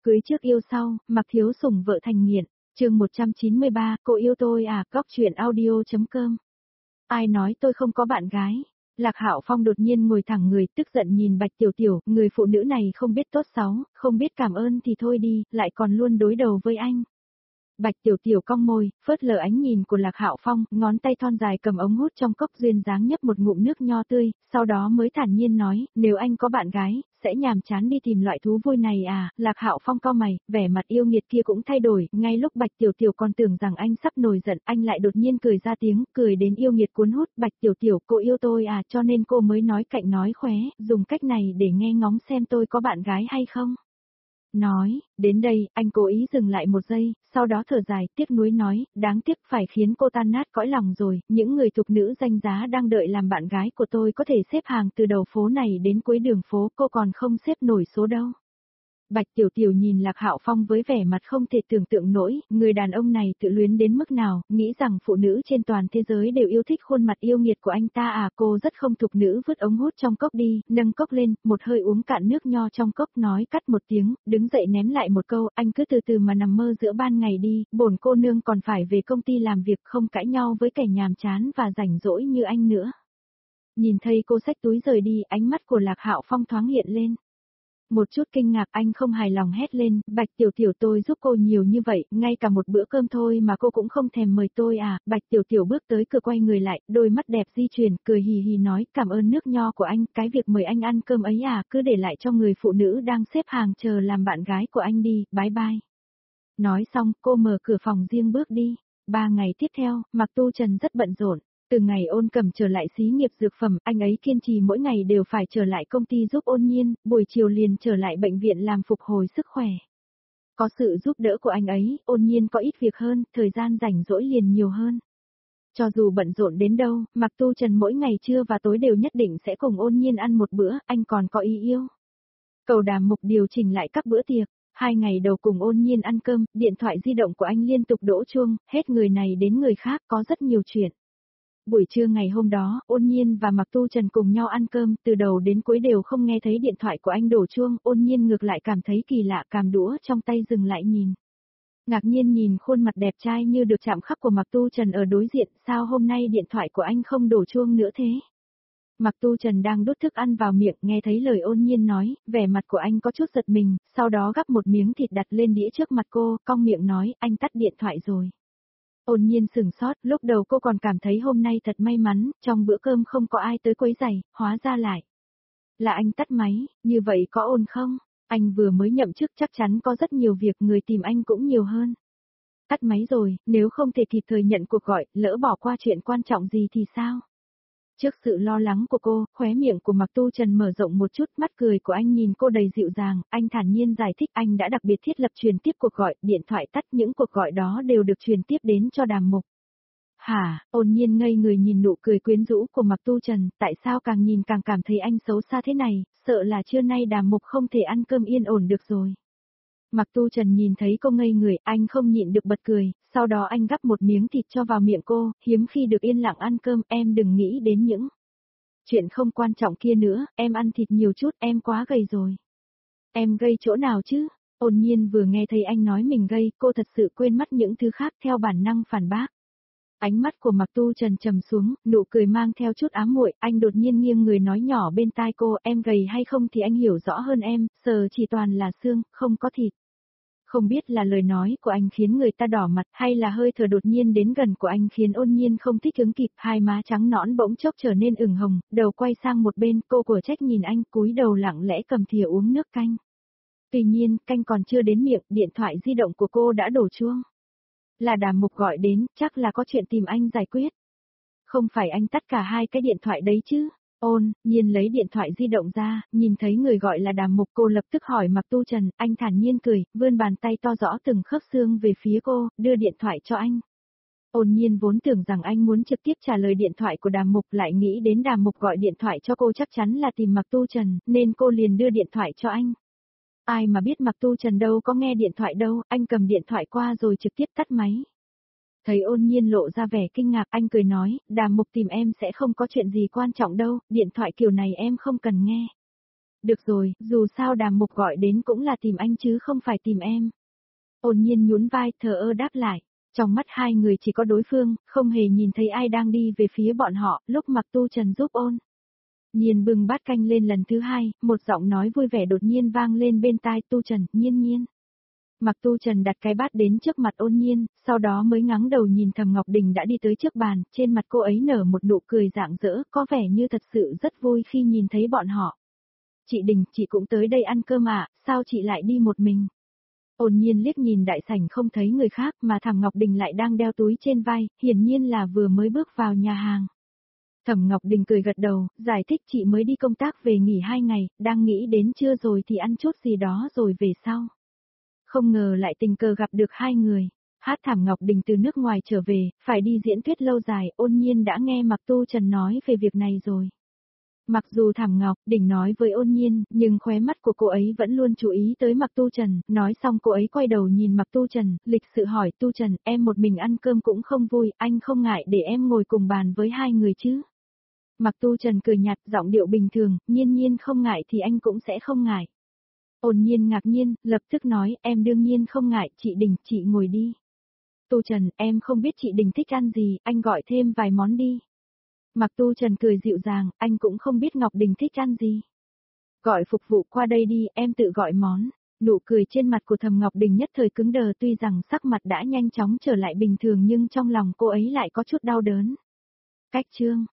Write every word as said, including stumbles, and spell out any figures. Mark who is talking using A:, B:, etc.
A: cưới trước yêu sau, Mạc Thiếu Sủng vợ thành nghiện, chương một trăm chín mươi ba, cô yêu tôi à, góc truyện audio.com. Ai nói tôi không có bạn gái? Lạc Hạo Phong đột nhiên ngồi thẳng người, tức giận nhìn Bạch Tiểu Tiểu, người phụ nữ này không biết tốt xấu, không biết cảm ơn thì thôi đi, lại còn luôn đối đầu với anh. Bạch Tiểu Tiểu cong môi, phớt lờ ánh nhìn của Lạc Hạo Phong, ngón tay thon dài cầm ống hút trong cốc duyên dáng nhấp một ngụm nước nho tươi, sau đó mới thản nhiên nói, nếu anh có bạn gái, sẽ nhàm chán đi tìm loại thú vui này à? Lạc Hạo Phong cau mày, vẻ mặt yêu nghiệt kia cũng thay đổi, ngay lúc Bạch Tiểu Tiểu còn tưởng rằng anh sắp nổi giận, anh lại đột nhiên cười ra tiếng, cười đến yêu nghiệt cuốn hút, Bạch Tiểu Tiểu, cô yêu tôi à, cho nên cô mới nói cạnh nói khóe, dùng cách này để nghe ngóng xem tôi có bạn gái hay không. Nói, đến đây, anh cố ý dừng lại một giây, sau đó thở dài, tiếc nuối nói, đáng tiếc phải khiến cô tan nát cõi lòng rồi, những người thục nữ danh giá đang đợi làm bạn gái của tôi có thể xếp hàng từ đầu phố này đến cuối đường phố, cô còn không xếp nổi số đâu. Bạch Tiểu Tiểu nhìn Lạc Hạo Phong với vẻ mặt không thể tưởng tượng nổi, người đàn ông này tự luyến đến mức nào, nghĩ rằng phụ nữ trên toàn thế giới đều yêu thích khuôn mặt yêu nghiệt của anh ta à, cô rất không thục nữ vứt ống hút trong cốc đi, nâng cốc lên, một hơi uống cạn nước nho trong cốc nói cắt một tiếng, đứng dậy ném lại một câu, anh cứ từ từ mà nằm mơ giữa ban ngày đi, bổn cô nương còn phải về công ty làm việc không cãi nhau với kẻ nhàm chán và rảnh rỗi như anh nữa. Nhìn thấy cô xách túi rời đi, ánh mắt của Lạc Hạo Phong thoáng hiện lên. Một chút kinh ngạc, anh không hài lòng hét lên, Bạch Tiểu Tiểu tôi giúp cô nhiều như vậy, ngay cả một bữa cơm thôi mà cô cũng không thèm mời tôi à, Bạch Tiểu Tiểu bước tới cửa quay người lại, đôi mắt đẹp di chuyển, cười hì hì nói, cảm ơn nước nho của anh, cái việc mời anh ăn cơm ấy à, cứ để lại cho người phụ nữ đang xếp hàng chờ làm bạn gái của anh đi, bye bye. Nói xong, cô mở cửa phòng riêng bước đi. Ba ngày tiếp theo, Mạc Tu Trần rất bận rộn. Từ ngày Ôn Cầm trở lại xí nghiệp dược phẩm, anh ấy kiên trì mỗi ngày đều phải trở lại công ty giúp Ôn Nhiên, buổi chiều liền trở lại bệnh viện làm phục hồi sức khỏe. Có sự giúp đỡ của anh ấy, Ôn Nhiên có ít việc hơn, thời gian rảnh rỗi liền nhiều hơn. Cho dù bận rộn đến đâu, Mạc Tu Trần mỗi ngày trưa và tối đều nhất định sẽ cùng Ôn Nhiên ăn một bữa, anh còn có ý yêu. Cầu Đàm Mục điều chỉnh lại các bữa tiệc. Hai ngày đầu cùng Ôn Nhiên ăn cơm, điện thoại di động của anh liên tục đổ chuông, hết người này đến người khác, có rất nhiều chuyện. Buổi trưa ngày hôm đó, Ôn Nhiên và Mạc Tu Trần cùng nhau ăn cơm, từ đầu đến cuối đều không nghe thấy điện thoại của anh đổ chuông, Ôn Nhiên ngược lại cảm thấy kỳ lạ, càm đũa trong tay dừng lại nhìn. Ngạc nhiên nhìn khuôn mặt đẹp trai như được chạm khắc của Mạc Tu Trần ở đối diện, sao hôm nay điện thoại của anh không đổ chuông nữa thế? Mạc Tu Trần đang đút thức ăn vào miệng, nghe thấy lời Ôn Nhiên nói, vẻ mặt của anh có chút giật mình, sau đó gắp một miếng thịt đặt lên đĩa trước mặt cô, cong miệng nói, anh tắt điện thoại rồi. Ôn Nhiên sừng sốt, lúc đầu cô còn cảm thấy hôm nay thật may mắn, trong bữa cơm không có ai tới quấy rầy, hóa ra lại là anh tắt máy, như vậy có ổn không? Anh vừa mới nhậm chức chắc chắn có rất nhiều việc, người tìm anh cũng nhiều hơn. Tắt máy rồi, nếu không thể kịp thời nhận cuộc gọi, lỡ bỏ qua chuyện quan trọng gì thì sao? Trước sự lo lắng của cô, khóe miệng của Mạc Tu Trần mở rộng một chút, mắt cười của anh nhìn cô đầy dịu dàng, anh thản nhiên giải thích anh đã đặc biệt thiết lập truyền tiếp cuộc gọi, điện thoại tắt, những cuộc gọi đó đều được truyền tiếp đến cho Đàm Mục. Hả, Ôn Nhiên ngây người nhìn nụ cười quyến rũ của Mạc Tu Trần, tại sao càng nhìn càng cảm thấy anh xấu xa thế này, sợ là trưa nay Đàm Mục không thể ăn cơm yên ổn được rồi. Mạc Tu Trần nhìn thấy cô ngây người, anh không nhịn được bật cười, sau đó anh gắp một miếng thịt cho vào miệng cô, hiếm khi được yên lặng ăn cơm, em đừng nghĩ đến những chuyện không quan trọng kia nữa, em ăn thịt nhiều chút, em quá gầy rồi. Em gây chỗ nào chứ? Ôn Nhiên vừa nghe thấy anh nói mình gây, cô thật sự quên mất những thứ khác theo bản năng phản bác. Ánh mắt của Mạc Tu Trần trầm xuống, nụ cười mang theo chút ám muội, anh đột nhiên nghiêng người nói nhỏ bên tai cô, em gầy hay không thì anh hiểu rõ hơn em, sờ chỉ toàn là xương, không có thịt. Không biết là lời nói của anh khiến người ta đỏ mặt hay là hơi thở đột nhiên đến gần của anh khiến Ôn Nhiên không thích ứng kịp, hai má trắng nõn bỗng chốc trở nên ửng hồng, đầu quay sang một bên, cô của trách nhìn anh, cúi đầu lặng lẽ cầm thìa uống nước canh. Tuy nhiên, canh còn chưa đến miệng, điện thoại di động của cô đã đổ chuông. Là Đàm Mục gọi đến, chắc là có chuyện tìm anh giải quyết. Không phải anh tắt cả hai cái điện thoại đấy chứ? Ôn Nhiên lấy điện thoại di động ra, nhìn thấy người gọi là Đàm Mục, cô lập tức hỏi Mạc Tu Trần, anh thản nhiên cười, vươn bàn tay to rõ từng khớp xương về phía cô, đưa điện thoại cho anh. Ôn Nhiên vốn tưởng rằng anh muốn trực tiếp trả lời điện thoại của Đàm Mục, lại nghĩ đến Đàm Mục gọi điện thoại cho cô chắc chắn là tìm Mạc Tu Trần, nên cô liền đưa điện thoại cho anh. Ai mà biết Mạc Tu Trần đâu có nghe điện thoại đâu, anh cầm điện thoại qua rồi trực tiếp tắt máy. Thấy Ôn Nhiên lộ ra vẻ kinh ngạc, anh cười nói, Đàm Mục tìm em sẽ không có chuyện gì quan trọng đâu, điện thoại kiểu này em không cần nghe. Được rồi, dù sao Đàm Mục gọi đến cũng là tìm anh chứ không phải tìm em. Ôn Nhiên nhún vai thờ ơ đáp lại. Trong mắt hai người chỉ có đối phương, không hề nhìn thấy ai đang đi về phía bọn họ, lúc Mặc Tu Trần giúp Ôn Nhiên bưng bát canh lên lần thứ hai, một giọng nói vui vẻ đột nhiên vang lên bên tai Tu Trần, Nhiên Nhiên. Mặc Tu Trần đặt cái bát đến trước mặt Ôn Nhiên, sau đó mới ngắng đầu nhìn Thẩm Ngọc Đình đã đi tới trước bàn, trên mặt cô ấy nở một nụ cười rạng rỡ, có vẻ như thật sự rất vui khi nhìn thấy bọn họ. Chị Đình, chị cũng tới đây ăn cơm ạ, sao chị lại đi một mình? Ôn Nhiên liếc nhìn đại sảnh không thấy người khác mà Thẩm Ngọc Đình lại đang đeo túi trên vai, hiển nhiên là vừa mới bước vào nhà hàng. Thẩm Ngọc Đình cười gật đầu, giải thích chị mới đi công tác về nghỉ hai ngày, đang nghĩ đến trưa rồi thì ăn chút gì đó rồi về sau. Không ngờ lại tình cờ gặp được hai người. Hát Thẩm Ngọc Đình từ nước ngoài trở về, phải đi diễn thuyết lâu dài, Ôn Nhiên đã nghe Mặc Tu Trần nói về việc này rồi. Mặc dù Thẩm Ngọc Đình nói với Ôn Nhiên, nhưng khóe mắt của cô ấy vẫn luôn chú ý tới Mặc Tu Trần, nói xong cô ấy quay đầu nhìn Mặc Tu Trần, lịch sự hỏi Tu Trần, em một mình ăn cơm cũng không vui, anh không ngại để em ngồi cùng bàn với hai người chứ? Mặc Tu Trần cười nhạt, giọng điệu bình thường, Nhiên Nhiên không ngại thì anh cũng sẽ không ngại. Ôn Nhiên ngạc nhiên, lập tức nói, em đương nhiên không ngại, chị Đình, chị ngồi đi. Tu Trần, em không biết chị Đình thích ăn gì, anh gọi thêm vài món đi. Mặc Tu Trần cười dịu dàng, anh cũng không biết Ngọc Đình thích ăn gì. Gọi phục vụ qua đây đi, em tự gọi món. Nụ cười trên mặt của Thẩm Ngọc Đình nhất thời cứng đờ, tuy rằng sắc mặt đã nhanh chóng trở lại bình thường nhưng trong lòng cô ấy lại có chút đau đớn. Cách chương